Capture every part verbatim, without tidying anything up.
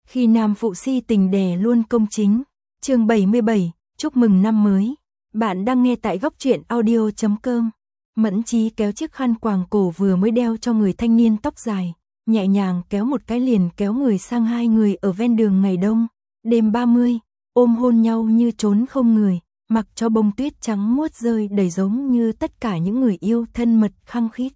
Khi nam phụ si tình đè luôn công chính. Chương bảy mươi bảy, chúc mừng năm mới. Bạn đang nghe tại góc truyện audio chấm com. Mẫn Chí kéo chiếc khăn quàng cổ vừa mới đeo cho người thanh niên tóc dài, nhẹ nhàng kéo một cái liền kéo người sang hai người ở ven đường ngày đông, đêm ba mươi, ôm hôn nhau như trốn không người, mặc cho bông tuyết trắng muốt rơi đầy giống như tất cả những người yêu thân mật khăng khít.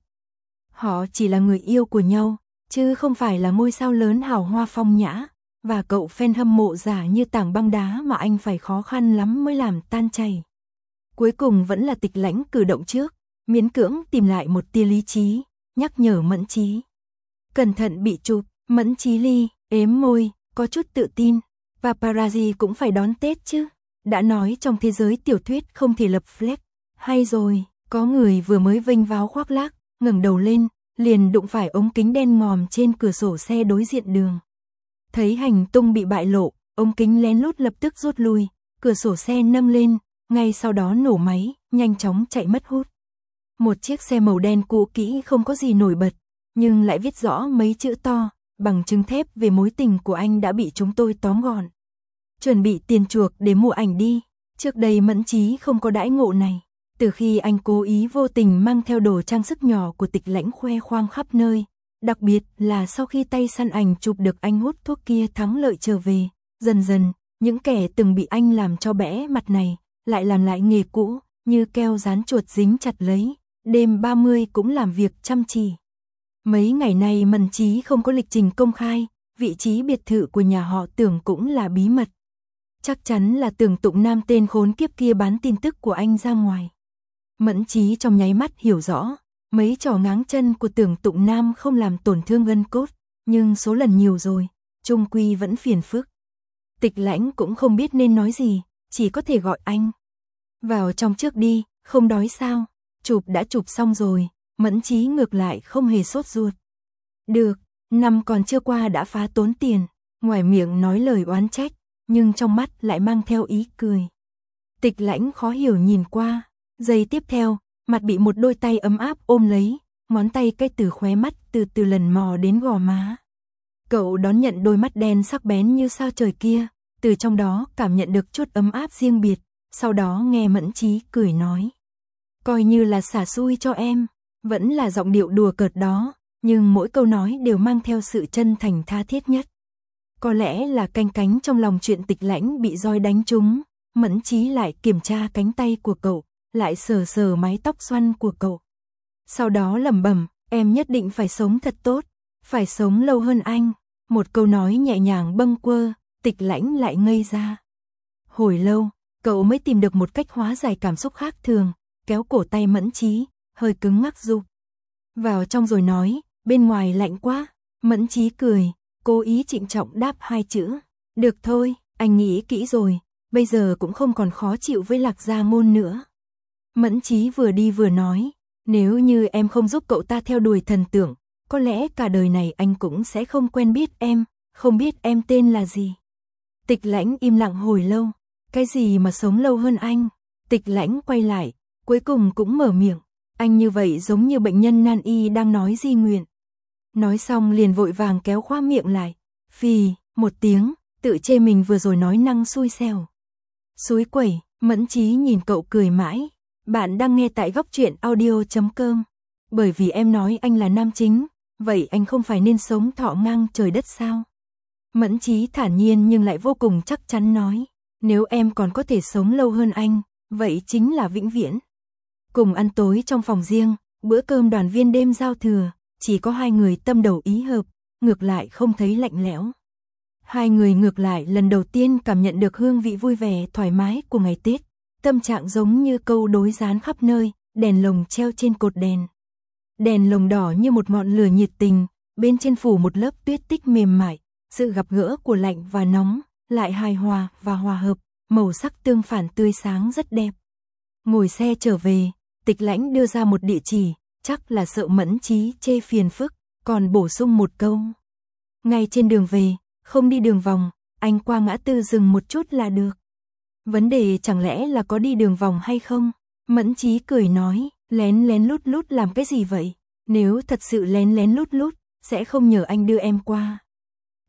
Họ chỉ là người yêu của nhau, chứ không phải là ngôi sao lớn hào hoa phong nhã, và cậu fan hâm mộ giả như tảng băng đá mà anh phải khó khăn lắm mới làm tan chảy. Cuối cùng vẫn là Tịch Lãnh cử động trước, miễn cưỡng tìm lại một tia lý trí, nhắc nhở Mẫn Chí. Cẩn thận bị chụp, Mẫn Chí Ly, ếm môi, có chút tự tin, paparazzi cũng phải đón Tết chứ. Đã nói trong thế giới tiểu thuyết không thể lập flag, hay rồi, có người vừa mới vênh váo khoác lác, ngẩng đầu lên, liền đụng phải ống kính đen ngòm trên cửa sổ xe đối diện đường. Thấy hành tung bị bại lộ, ống kính lén lút lập tức rút lui, cửa sổ xe nâng lên, ngay sau đó nổ máy, nhanh chóng chạy mất hút. Một chiếc xe màu đen cũ kỹ không có gì nổi bật, nhưng lại viết rõ mấy chữ to, bằng chứng thép về mối tình của anh đã bị chúng tôi tóm gọn. Chuẩn bị tiền chuộc để mua ảnh đi, trước đây Mẫn Chí không có đãi ngộ này. Từ khi anh cố ý vô tình mang theo đồ trang sức nhỏ của Tịch Lãnh khoe khoang khắp nơi, đặc biệt là sau khi tay săn ảnh chụp được anh hút thuốc kia thắng lợi trở về, dần dần, những kẻ từng bị anh làm cho bẽ mặt này, lại làm lại nghề cũ, như keo dán chuột dính chặt lấy, đêm ba mươi cũng làm việc chăm chỉ. Mấy ngày nay Mẫn Chí không có lịch trình công khai, vị trí biệt thự của nhà họ Tưởng cũng là bí mật. Chắc chắn là Tưởng Tụng Nam tên khốn kiếp kia bán tin tức của anh ra ngoài. Mẫn Chí trong nháy mắt hiểu rõ, mấy trò ngáng chân của Tưởng Tụng Nam không làm tổn thương gân cốt, nhưng số lần nhiều rồi, chung quy vẫn phiền phức. Tịch Lãnh cũng không biết nên nói gì, chỉ có thể gọi anh. Vào trong trước đi, không đói sao? Chụp đã chụp xong rồi, Mẫn Chí ngược lại không hề sốt ruột. Được, năm còn chưa qua đã phá tốn tiền, ngoài miệng nói lời oán trách, nhưng trong mắt lại mang theo ý cười. Tịch Lãnh khó hiểu nhìn qua, giây tiếp theo, mặt bị một đôi tay ấm áp ôm lấy, ngón tay cái từ khóe mắt từ từ lần mò đến gò má. Cậu đón nhận đôi mắt đen sắc bén như sao trời kia, từ trong đó cảm nhận được chút ấm áp riêng biệt, sau đó nghe Mẫn Chí cười nói. Coi như là xả xui cho em, vẫn là giọng điệu đùa cợt đó, nhưng mỗi câu nói đều mang theo sự chân thành tha thiết nhất. Có lẽ là canh cánh trong lòng chuyện Tịch Lãnh bị roi đánh trúng, Mẫn Chí lại kiểm tra cánh tay của cậu, lại sờ sờ mái tóc xoăn của cậu. Sau đó lẩm bẩm, em nhất định phải sống thật tốt, phải sống lâu hơn anh. Một câu nói nhẹ nhàng bâng quơ, Tịch Lãnh lại ngây ra. Hồi lâu, cậu mới tìm được một cách hóa giải cảm xúc khác thường, kéo cổ tay Mẫn Chí, hơi cứng ngắc giục. Vào trong rồi nói, bên ngoài lạnh quá. Mẫn Chí cười, cố ý trịnh trọng đáp hai chữ. Được thôi, anh nghĩ kỹ rồi, bây giờ cũng không còn khó chịu với Lạc Gia Ngôn nữa. Mẫn Chí vừa đi vừa nói, nếu như em không giúp cậu ta theo đuổi thần tượng, có lẽ cả đời này anh cũng sẽ không quen biết em, không biết em tên là gì. Tịch Lãnh im lặng hồi lâu, cái gì mà sống lâu hơn anh? Tịch Lãnh quay lại, cuối cùng cũng mở miệng, anh như vậy giống như bệnh nhân nan y đang nói di nguyện. Nói xong liền vội vàng kéo khóa miệng lại, phì, một tiếng, tự chê mình vừa rồi nói năng xui xẻo. Xúi quẩy, Mẫn Chí nhìn cậu cười mãi. Bạn đang nghe tại góc truyện audio chấm com. Bởi vì em nói anh là nam chính, vậy anh không phải nên sống thọ ngang trời đất sao? Mẫn Chí thản nhiên nhưng lại vô cùng chắc chắn nói, nếu em còn có thể sống lâu hơn anh, vậy chính là vĩnh viễn. Cùng ăn tối trong phòng riêng, bữa cơm đoàn viên đêm giao thừa, chỉ có hai người tâm đầu ý hợp, ngược lại không thấy lạnh lẽo. Hai người ngược lại lần đầu tiên cảm nhận được hương vị vui vẻ thoải mái của ngày Tết. Tâm trạng giống như câu đối dán khắp nơi, đèn lồng treo trên cột đèn. Đèn lồng đỏ như một ngọn lửa nhiệt tình, bên trên phủ một lớp tuyết tích mềm mại, sự gặp gỡ của lạnh và nóng, lại hài hòa và hòa hợp, màu sắc tương phản tươi sáng rất đẹp. Ngồi xe trở về, Tịch Lãnh đưa ra một địa chỉ, chắc là sợ Mẫn Chí chê phiền phức, còn bổ sung một câu. Ngay trên đường về, không đi đường vòng, anh qua ngã tư dừng một chút là được. Vấn đề chẳng lẽ là có đi đường vòng hay không? Mẫn Chí cười nói, lén lén lút lút làm cái gì vậy? Nếu thật sự lén lén lút lút, sẽ không nhờ anh đưa em qua.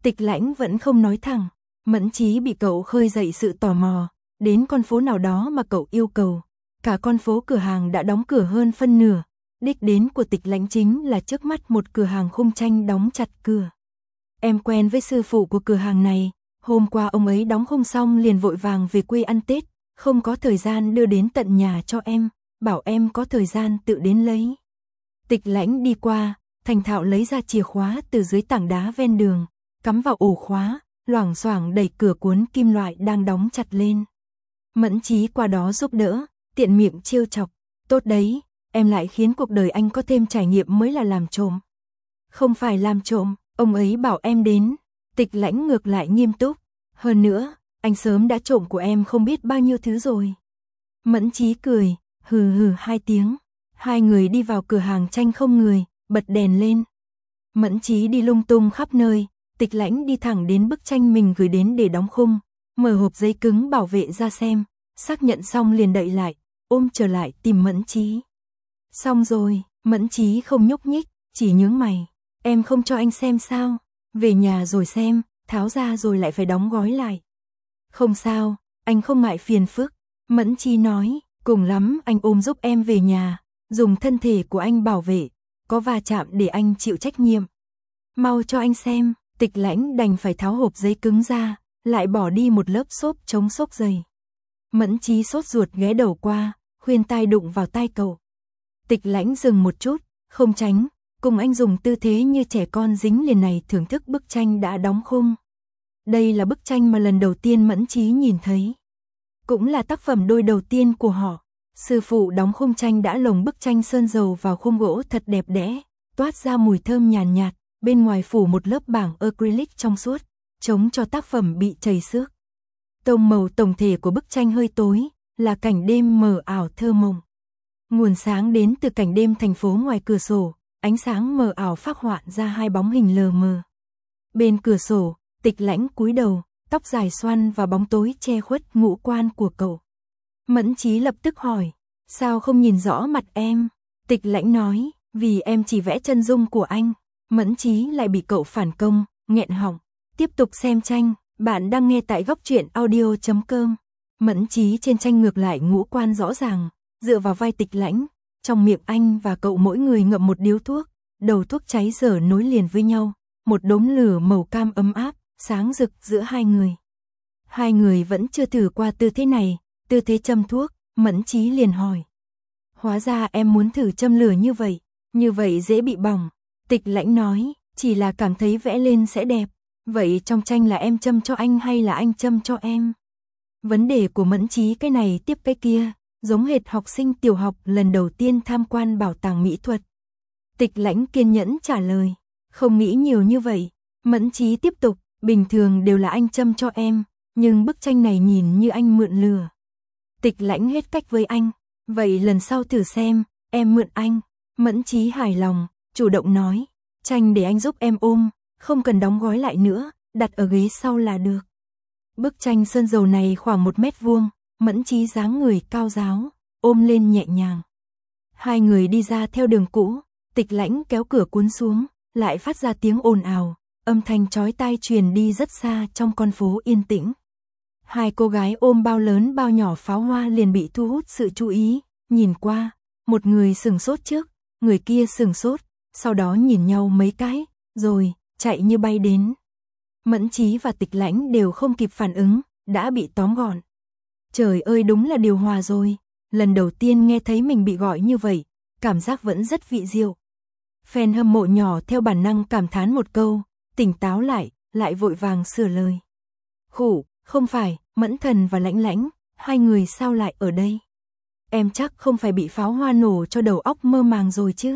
Tịch Lãnh vẫn không nói thẳng. Mẫn Chí bị cậu khơi dậy sự tò mò, đến con phố nào đó mà cậu yêu cầu. Cả con phố cửa hàng đã đóng cửa hơn phân nửa, đích đến của Tịch Lãnh chính là trước mắt một cửa hàng khung tranh đóng chặt cửa. Em quen với sư phụ của cửa hàng này, hôm qua ông ấy đóng khung xong liền vội vàng về quê ăn Tết, không có thời gian đưa đến tận nhà cho em, bảo em có thời gian tự đến lấy. Tịch Lãnh đi qua, thành thạo lấy ra chìa khóa từ dưới tảng đá ven đường, cắm vào ổ khóa, loảng xoảng đẩy cửa cuốn kim loại đang đóng chặt lên. Mẫn Chí qua đó giúp đỡ, tiện miệng trêu chọc, tốt đấy, em lại khiến cuộc đời anh có thêm trải nghiệm mới là làm trộm. Không phải làm trộm, ông ấy bảo em đến. Tịch Lãnh ngược lại nghiêm túc, hơn nữa, anh sớm đã trộm của em không biết bao nhiêu thứ rồi. Mẫn Chí cười, hừ hừ hai tiếng, hai người đi vào cửa hàng tranh không người, bật đèn lên. Mẫn Chí đi lung tung khắp nơi, Tịch Lãnh đi thẳng đến bức tranh mình gửi đến để đóng khung, mở hộp giấy cứng bảo vệ ra xem, xác nhận xong liền đậy lại, ôm trở lại tìm Mẫn Chí. Xong rồi, Mẫn Chí không nhúc nhích, chỉ nhướng mày, em không cho anh xem sao, về nhà rồi xem, tháo ra rồi lại phải đóng gói lại. Không sao, anh không ngại phiền phức, Mẫn Chí nói, cùng lắm anh ôm giúp em về nhà, dùng thân thể của anh bảo vệ, có va chạm để anh chịu trách nhiệm. Mau cho anh xem. Tịch Lãnh đành phải tháo hộp giấy cứng ra, lại bỏ đi một lớp xốp chống xốc giày. Mẫn Chí sốt ruột ghé đầu qua, khuyên tai đụng vào tai cậu. Tịch Lãnh dừng một chút, không tránh, cùng anh dùng tư thế như trẻ con dính liền này thưởng thức bức tranh đã đóng khung. Đây là bức tranh mà lần đầu tiên Mẫn Chí nhìn thấy. Cũng là tác phẩm đôi đầu tiên của họ. Sư phụ đóng khung tranh đã lồng bức tranh sơn dầu vào khung gỗ thật đẹp đẽ, toát ra mùi thơm nhàn nhạt, nhạt. Bên ngoài phủ một lớp bảng acrylic trong suốt, chống cho tác phẩm bị chảy xước. Tông màu tổng thể của bức tranh hơi tối, là cảnh đêm mờ ảo thơ mộng. Nguồn sáng đến từ cảnh đêm thành phố ngoài cửa sổ, ánh sáng mờ ảo phác họa ra hai bóng hình lờ mờ. Bên cửa sổ, Tịch Lãnh cúi đầu, tóc dài xoăn và bóng tối che khuất ngũ quan của cậu. Mẫn Chí lập tức hỏi, sao không nhìn rõ mặt em? Tịch Lãnh nói, vì em chỉ vẽ chân dung của anh. Mẫn Chí lại bị cậu phản công, nghẹn họng. Tiếp tục xem tranh, bạn đang nghe tại góc truyện audio chấm com. Mẫn Chí trên tranh ngược lại ngũ quan rõ ràng, dựa vào vai Tịch Lãnh, trong miệng anh và cậu mỗi người ngậm một điếu thuốc, đầu thuốc cháy dở nối liền với nhau, một đốm lửa màu cam ấm áp, sáng rực giữa hai người. Hai người vẫn chưa thử qua tư thế này, tư thế châm thuốc, Mẫn Chí liền hỏi. Hóa ra em muốn thử châm lửa như vậy, như vậy dễ bị bỏng. Tịch Lãnh nói, chỉ là cảm thấy vẽ lên sẽ đẹp. Vậy trong tranh là em châm cho anh hay là anh châm cho em? Vấn đề của Mẫn Chí cái này tiếp cái kia, giống hệt học sinh tiểu học lần đầu tiên tham quan bảo tàng mỹ thuật. Tịch Lãnh kiên nhẫn trả lời, không nghĩ nhiều như vậy. Mẫn Chí tiếp tục, bình thường đều là anh châm cho em, nhưng bức tranh này nhìn như anh mượn lửa. Tịch Lãnh hết cách với anh, vậy lần sau thử xem, em mượn anh. Mẫn Chí hài lòng, chủ động nói, tranh để anh giúp em ôm, không cần đóng gói lại nữa, đặt ở ghế sau là được. Bức tranh sơn dầu này khoảng một mét vuông, Mẫn Chí dáng người cao ráo, ôm lên nhẹ nhàng. Hai người đi ra theo đường cũ, Tịch Lãnh kéo cửa cuốn xuống, lại phát ra tiếng ồn ào, âm thanh chói tai truyền đi rất xa trong con phố yên tĩnh. Hai cô gái ôm bao lớn bao nhỏ pháo hoa liền bị thu hút sự chú ý, nhìn qua, một người sừng sốt trước, người kia sừng sốt, sau đó nhìn nhau mấy cái, rồi chạy như bay đến. Mẫn Chí và Tịch Lãnh đều không kịp phản ứng, đã bị tóm gọn. Trời ơi, đúng là điều hòa rồi, lần đầu tiên nghe thấy mình bị gọi như vậy, cảm giác vẫn rất vị diệu. Fan hâm mộ nhỏ theo bản năng cảm thán một câu, tỉnh táo lại, lại vội vàng sửa lời. Khủ, không phải, Mẫn Thần và Lãnh Lãnh, hai người sao lại ở đây? Em chắc không phải bị pháo hoa nổ cho đầu óc mơ màng rồi chứ?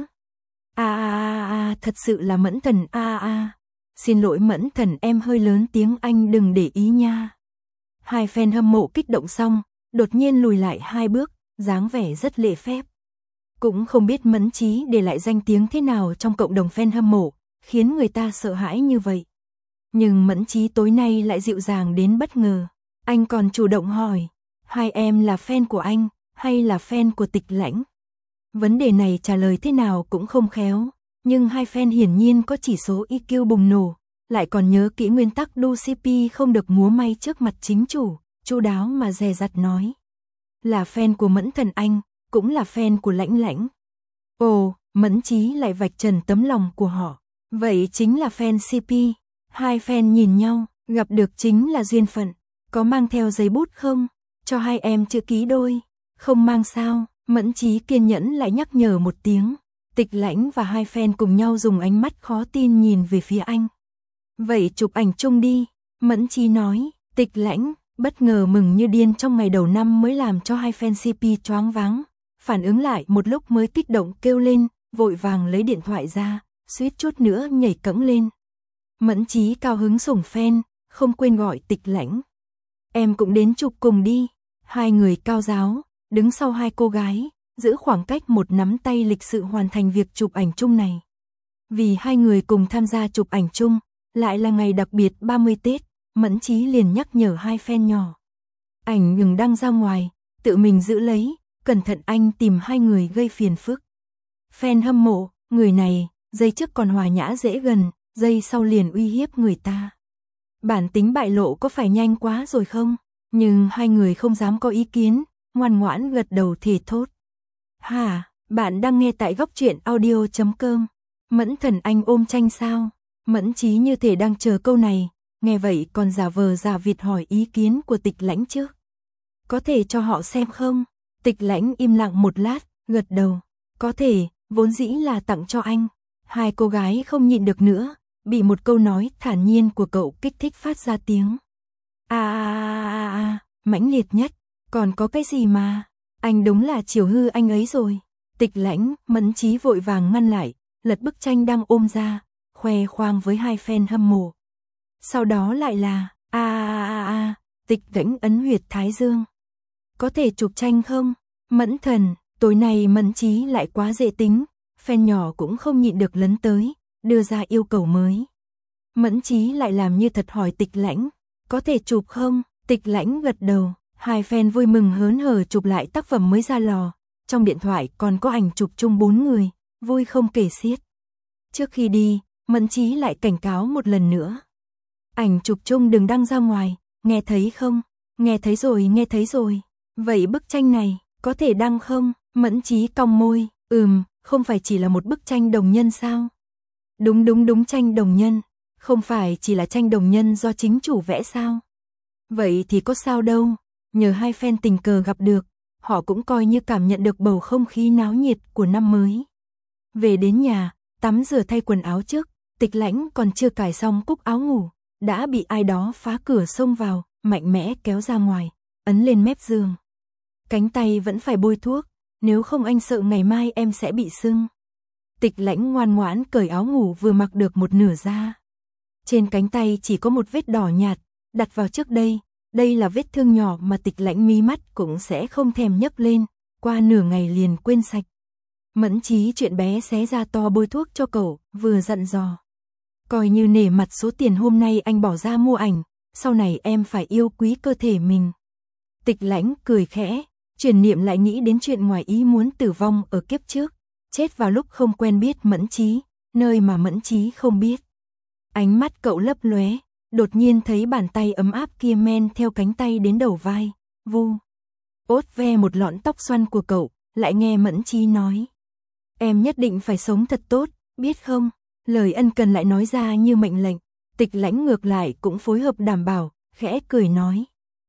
A a a a, thật sự là Mẫn Thần a a a. Xin lỗi Mẫn Thần, em hơi lớn tiếng, anh đừng để ý nha. Hai fan hâm mộ kích động xong, đột nhiên lùi lại hai bước, dáng vẻ rất lễ phép. Cũng không biết Mẫn Chí để lại danh tiếng thế nào trong cộng đồng fan hâm mộ, khiến người ta sợ hãi như vậy. Nhưng Mẫn Chí tối nay lại dịu dàng đến bất ngờ. Anh còn chủ động hỏi, hai em là fan của anh, hay là fan của Tịch Lãnh? Vấn đề này trả lời thế nào cũng không khéo, nhưng hai fan hiển nhiên có chỉ số i kiu bùng nổ, lại còn nhớ kỹ nguyên tắc đu xê pê không được múa may trước mặt chính chủ, chu đáo mà dè dặt nói. Là fan của Mẫn Thần Anh, cũng là fan của Lãnh Lãnh. Ồ, Mẫn Chí lại vạch trần tấm lòng của họ. Vậy chính là fan xê pê. Hai fan nhìn nhau, gặp được chính là duyên phận. Có mang theo giấy bút không? Cho hai em chữ ký đôi. Không mang sao? Mẫn Chí kiên nhẫn lại nhắc nhở một tiếng. Tịch Lãnh và hai fan cùng nhau dùng ánh mắt khó tin nhìn về phía anh. Vậy chụp ảnh chung đi. Mẫn Chí nói. Tịch Lãnh bất ngờ mừng như điên trong ngày đầu năm mới làm cho hai fan xê pê choáng váng. Phản ứng lại một lúc mới kích động kêu lên, vội vàng lấy điện thoại ra, suýt chút nữa nhảy cẫng lên. Mẫn Chí cao hứng sủng fan, không quên gọi Tịch Lãnh. Em cũng đến chụp cùng đi. Hai người cao giáo, đứng sau hai cô gái, giữ khoảng cách một nắm tay lịch sự hoàn thành việc chụp ảnh chung này. Vì hai người cùng tham gia chụp ảnh chung, lại là ngày đặc biệt ba mươi Tết, Mẫn Chí liền nhắc nhở hai fan nhỏ. Ảnh ngừng đăng ra ngoài, tự mình giữ lấy, cẩn thận anh tìm hai người gây phiền phức. Fan hâm mộ, người này, giây trước còn hòa nhã dễ gần, giây sau liền uy hiếp người ta. Bản tính bại lộ có phải nhanh quá rồi không? Nhưng hai người không dám có ý kiến, ngoan ngoãn gật đầu thì thốt. Hả, bạn đang nghe tại góc truyện audio chấm com. Mẫn Thần Anh ôm tranh sao? Mẫn Chí như thể đang chờ câu này, nghe vậy còn giả vờ giả vịt hỏi ý kiến của Tịch Lãnh trước. Có thể cho họ xem không? Tịch Lãnh im lặng một lát, gật đầu. Có thể, vốn dĩ là tặng cho anh. Hai cô gái không nhịn được nữa, bị một câu nói thản nhiên của cậu kích thích phát ra tiếng. À à à à, mãnh liệt nhất, còn có cái gì mà, anh đúng là chiều hư anh ấy rồi. Tịch Lãnh, Mẫn Chí vội vàng ngăn lại, lật bức tranh đang ôm ra, khoe khoang với hai fan hâm mộ. Sau đó lại là, à à à à, Tịch Lãnh ấn huyệt thái dương. Có thể chụp tranh không? Mẫn Thần, tối nay Mẫn Chí lại quá dễ tính, fan nhỏ cũng không nhịn được lấn tới, đưa ra yêu cầu mới. Mẫn Chí lại làm như thật hỏi Tịch Lãnh, có thể chụp không? Tịch Lãnh gật đầu, hai fan vui mừng hớn hở chụp lại tác phẩm mới ra lò, trong điện thoại còn có ảnh chụp chung bốn người, vui không kể xiết. Trước khi đi, Mẫn Chí lại cảnh cáo một lần nữa. Ảnh chụp chung đừng đăng ra ngoài, nghe thấy không? Nghe thấy rồi, nghe thấy rồi. Vậy bức tranh này, có thể đăng không? Mẫn Chí cong môi, ừm, không phải chỉ là một bức tranh đồng nhân sao? Đúng đúng đúng tranh đồng nhân, không phải chỉ là tranh đồng nhân do chính chủ vẽ sao? Vậy thì có sao đâu, nhờ hai fan tình cờ gặp được, họ cũng coi như cảm nhận được bầu không khí náo nhiệt của năm mới. Về đến nhà, tắm rửa thay quần áo trước, Tịch Lãnh còn chưa cài xong cúc áo ngủ, đã bị ai đó phá cửa xông vào, mạnh mẽ kéo ra ngoài, ấn lên mép giường. Cánh tay vẫn phải bôi thuốc, nếu không anh sợ ngày mai em sẽ bị sưng. Tịch Lãnh ngoan ngoãn cởi áo ngủ vừa mặc được một nửa ra. Trên cánh tay chỉ có một vết đỏ nhạt, đặt vào trước đây, đây là vết thương nhỏ mà Tịch Lãnh mí mắt cũng sẽ không thèm nhấc lên, qua nửa ngày liền quên sạch. Mẫn Chí chuyện bé xé ra to bôi thuốc cho cậu, vừa dặn dò. Coi như nể mặt số tiền hôm nay anh bỏ ra mua ảnh, sau này em phải yêu quý cơ thể mình. Tịch Lãnh cười khẽ, chuyển niệm lại nghĩ đến chuyện ngoài ý muốn tử vong ở kiếp trước, chết vào lúc không quen biết Mẫn Chí, nơi mà Mẫn Chí không biết. Ánh mắt cậu lấp lóe, đột nhiên thấy bàn tay ấm áp kia men theo cánh tay đến đầu vai, vu. Ốt ve một lọn tóc xoăn của cậu, lại nghe Mẫn Chí nói. Em nhất định phải sống thật tốt, biết không? Lời ân cần lại nói ra như mệnh lệnh, Tịch Lãnh ngược lại cũng phối hợp đảm bảo, khẽ cười nói.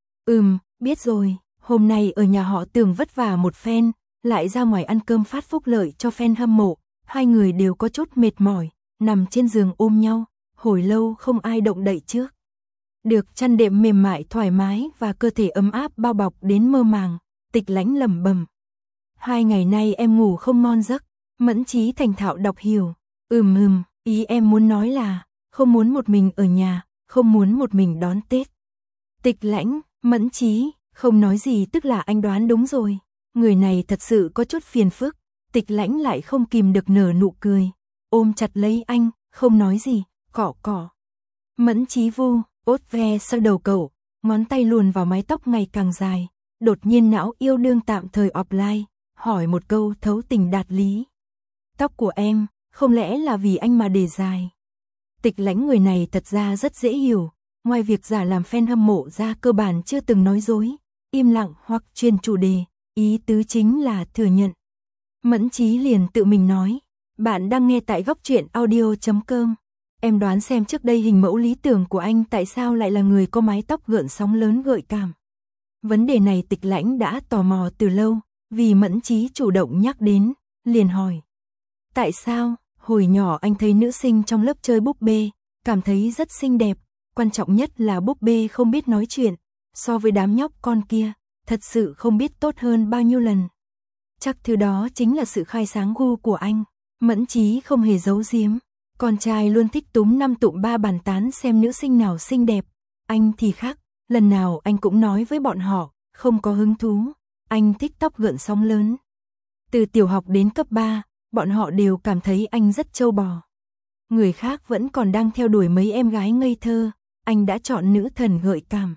Ừm, biết rồi, hôm nay ở nhà họ Tường vất vả một phen, lại ra ngoài ăn cơm phát phúc lợi cho fan hâm mộ, hai người đều có chút mệt mỏi, nằm trên giường ôm nhau, hồi lâu không ai động đậy trước. Được chăn đệm mềm mại thoải mái và cơ thể ấm áp bao bọc đến mơ màng, Tịch Lãnh lẩm bẩm. Hai ngày nay em ngủ không ngon giấc, Mẫn Chí thành thạo đọc hiểu. Ừm ừm, ý em muốn nói là, không muốn một mình ở nhà, không muốn một mình đón Tết. Tịch Lãnh, Mẫn Chí, không nói gì tức là anh đoán đúng rồi. Người này thật sự có chút phiền phức. Tịch Lãnh lại không kìm được nở nụ cười, ôm chặt lấy anh, không nói gì, cỏ cỏ. Mẫn Chí vu, ốt ve sau đầu cậu, ngón tay luồn vào mái tóc ngày càng dài, đột nhiên não yêu đương tạm thời offline, hỏi một câu thấu tình đạt lý. Tóc của em, không lẽ là vì anh mà để dài? Tịch Lãnh người này thật ra rất dễ hiểu, ngoài việc giả làm fan hâm mộ ra cơ bản chưa từng nói dối, im lặng hoặc truyền chủ đề, ý tứ chính là thừa nhận. Mẫn Chí liền tự mình nói, bạn đang nghe tại góc truyện audio chấm com. Em đoán xem trước đây hình mẫu lý tưởng của anh tại sao lại là người có mái tóc gợn sóng lớn gợi cảm. Vấn đề này Tịch Lãnh đã tò mò từ lâu, vì Mẫn Chí chủ động nhắc đến, liền hỏi. Tại sao? Hồi nhỏ anh thấy nữ sinh trong lớp chơi búp bê, cảm thấy rất xinh đẹp, quan trọng nhất là búp bê không biết nói chuyện, so với đám nhóc con kia, thật sự không biết tốt hơn bao nhiêu lần. Chắc thứ đó chính là sự khai sáng gu của anh. Mẫn Chí không hề giấu giếm, con trai luôn thích túm năm tụm ba bàn tán xem nữ sinh nào xinh đẹp, anh thì khác, lần nào anh cũng nói với bọn họ, không có hứng thú, anh thích tóc gợn sóng lớn. Từ tiểu học đến cấp ba, bọn họ đều cảm thấy anh rất trâu bò. Người khác vẫn còn đang theo đuổi mấy em gái ngây thơ, anh đã chọn nữ thần gợi cảm.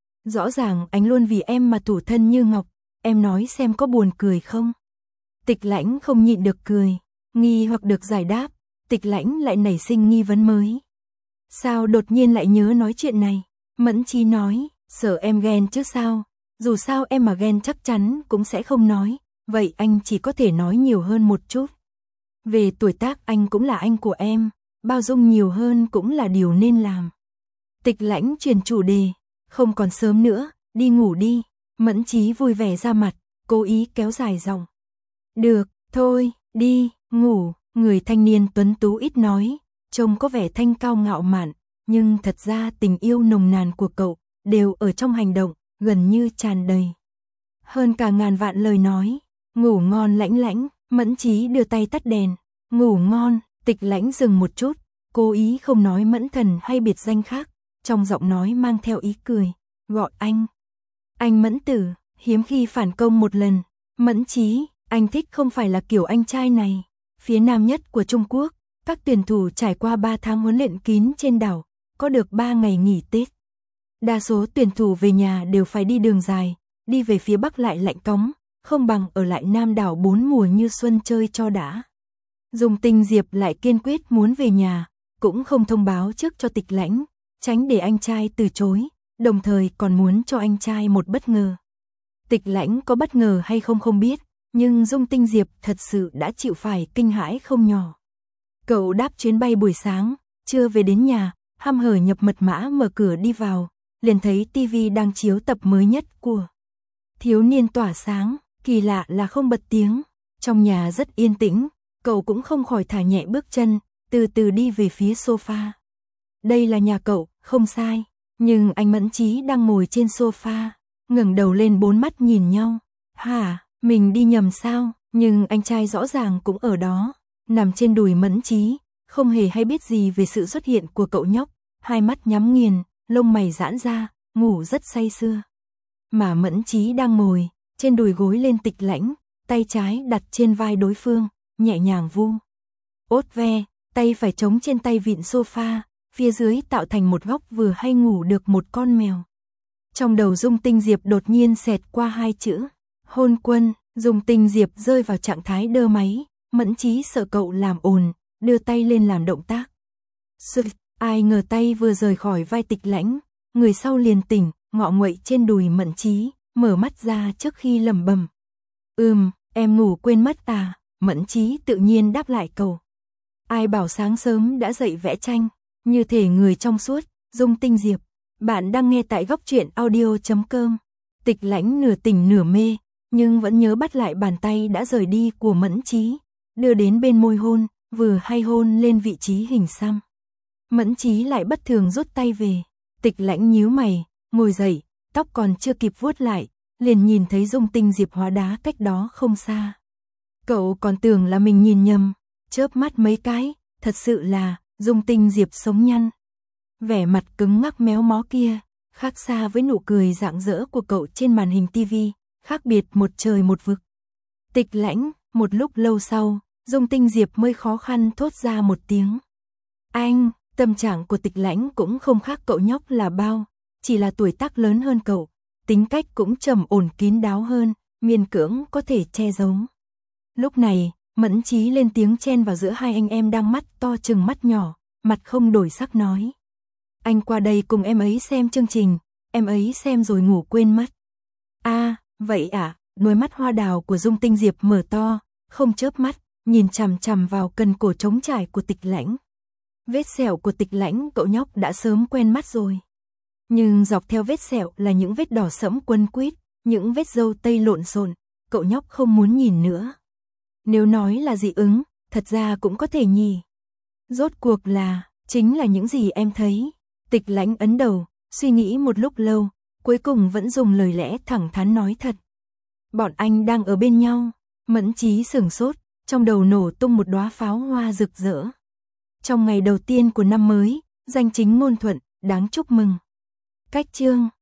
Rõ ràng anh luôn vì em mà thủ thân như ngọc, em nói xem có buồn cười không? Tịch Lãnh không nhịn được cười, nghi hoặc được giải đáp, Tịch Lãnh lại nảy sinh nghi vấn mới. Sao đột nhiên lại nhớ nói chuyện này? Mẫn Chí nói, sợ em ghen chứ sao? Dù sao em mà ghen chắc chắn cũng sẽ không nói, vậy anh chỉ có thể nói nhiều hơn một chút. Về tuổi tác anh cũng là anh của em, bao dung nhiều hơn cũng là điều nên làm. Tịch Lãnh truyền chủ đề, không còn sớm nữa, đi ngủ đi. Mẫn Chí vui vẻ ra mặt, cố ý kéo dài giọng. Được, thôi, đi, ngủ. Người thanh niên tuấn tú ít nói, trông có vẻ thanh cao ngạo mạn, nhưng thật ra tình yêu nồng nàn của cậu đều ở trong hành động, gần như tràn đầy. Hơn cả ngàn vạn lời nói, ngủ ngon Lãnh Lãnh. Mẫn Chí đưa tay tắt đèn, ngủ ngon. Tịch Lãnh dừng một chút, cố ý không nói Mẫn Thần hay biệt danh khác, trong giọng nói mang theo ý cười, gọi anh. Anh Mẫn Tử, hiếm khi phản công một lần. Mẫn Chí, anh thích không phải là kiểu anh trai này. Phía nam nhất của Trung Quốc, các tuyển thủ trải qua ba tháng huấn luyện kín trên đảo, có được ba ngày nghỉ Tết. Đa số tuyển thủ về nhà đều phải đi đường dài, đi về phía Bắc lại lạnh cóng, không bằng ở lại Nam đảo bốn mùa như xuân chơi cho đã. Dung Tinh Diệp lại kiên quyết muốn về nhà, cũng không thông báo trước cho Tịch Lãnh, tránh để anh trai từ chối, đồng thời còn muốn cho anh trai một bất ngờ. Tịch Lãnh có bất ngờ hay không không biết, nhưng Dung Tinh Diệp thật sự đã chịu phải kinh hãi không nhỏ. Cậu đáp chuyến bay buổi sáng, chưa về đến nhà, hăm hở nhập mật mã mở cửa đi vào, liền thấy tivi đang chiếu tập mới nhất của Thiếu niên tỏa sáng, kỳ lạ là không bật tiếng. Trong nhà rất yên tĩnh, cậu cũng không khỏi thả nhẹ bước chân, từ từ đi về phía sofa. Đây là nhà cậu, không sai, nhưng anh Mẫn Chí đang ngồi trên sofa, ngẩng đầu lên bốn mắt nhìn nhau. Hả, mình đi nhầm sao? Nhưng anh trai rõ ràng cũng ở đó, nằm trên đùi Mẫn Chí, không hề hay biết gì về sự xuất hiện của cậu nhóc, hai mắt nhắm nghiền, lông mày giãn ra, ngủ rất say sưa. Mà Mẫn Chí đang ngồi trên đùi gối lên Tịch Lãnh, tay trái đặt trên vai đối phương, nhẹ nhàng vu ốt ve, tay phải chống trên tay vịn sofa, phía dưới tạo thành một góc vừa hay ngủ được một con mèo. Trong đầu Dung Tinh Diệp đột nhiên xẹt qua hai chữ, hôn quân. Dung Tinh Diệp rơi vào trạng thái đơ máy, Mẫn Chí sợ cậu làm ồn, đưa tay lên làm động tác. Sự, ai ngờ tay vừa rời khỏi vai Tịch Lãnh, người sau liền tỉnh, ngọ nguậy trên đùi Mẫn Chí, mở mắt ra trước khi lẩm bẩm. Ừm, em ngủ quên mất à? Mẫn Chí tự nhiên đáp lại cậu. Ai bảo sáng sớm đã dậy vẽ tranh, như thể người trong suốt. Dung Tinh Diệp, bạn đang nghe tại góc truyện audio chấm com. Tịch Lãnh nửa tỉnh nửa mê, nhưng vẫn nhớ bắt lại bàn tay đã rời đi của Mẫn Chí, đưa đến bên môi hôn, vừa hay hôn lên vị trí hình xăm. Mẫn Chí lại bất thường rút tay về, Tịch Lãnh nhíu mày, ngồi dậy, tóc còn chưa kịp vuốt lại, liền nhìn thấy Dung Tinh Diệp hóa đá cách đó không xa. Cậu còn tưởng là mình nhìn nhầm, chớp mắt mấy cái, thật sự là Dung Tinh Diệp sống nhăn. Vẻ mặt cứng ngắc méo mó kia, khác xa với nụ cười rạng rỡ của cậu trên màn hình tivi, khác biệt một trời một vực. Tịch Lãnh, một lúc lâu sau, Dung Tinh Diệp mới khó khăn thốt ra một tiếng. Anh, tâm trạng của Tịch Lãnh cũng không khác cậu nhóc là bao, chỉ là tuổi tác lớn hơn cậu, tính cách cũng trầm ổn kín đáo hơn, miên cưỡng có thể che giấu. Lúc này, Mẫn Chí lên tiếng chen vào giữa hai anh em đang mắt to chừng mắt nhỏ, mặt không đổi sắc nói. Anh qua đây cùng em ấy xem chương trình, em ấy xem rồi ngủ quên mất. A, à, vậy à, đôi mắt hoa đào của Dung Tinh Diệp mở to, không chớp mắt, nhìn chằm chằm vào cần cổ trống trải của Tịch Lãnh. Vết sẹo của Tịch Lãnh cậu nhóc đã sớm quen mắt rồi. Nhưng dọc theo vết sẹo là những vết đỏ sẫm quấn quýt, những vết râu tây lộn xộn, cậu nhóc không muốn nhìn nữa. Nếu nói là dị ứng, thật ra cũng có thể nhỉ. Rốt cuộc là, chính là những gì em thấy. Tịch Lãnh ấn đầu, suy nghĩ một lúc lâu, cuối cùng vẫn dùng lời lẽ thẳng thắn nói thật. Bọn anh đang ở bên nhau. Mẫn Chí sửng sốt, trong đầu nổ tung một đóa pháo hoa rực rỡ. Trong ngày đầu tiên của năm mới, danh chính ngôn thuận, đáng chúc mừng. Cách chương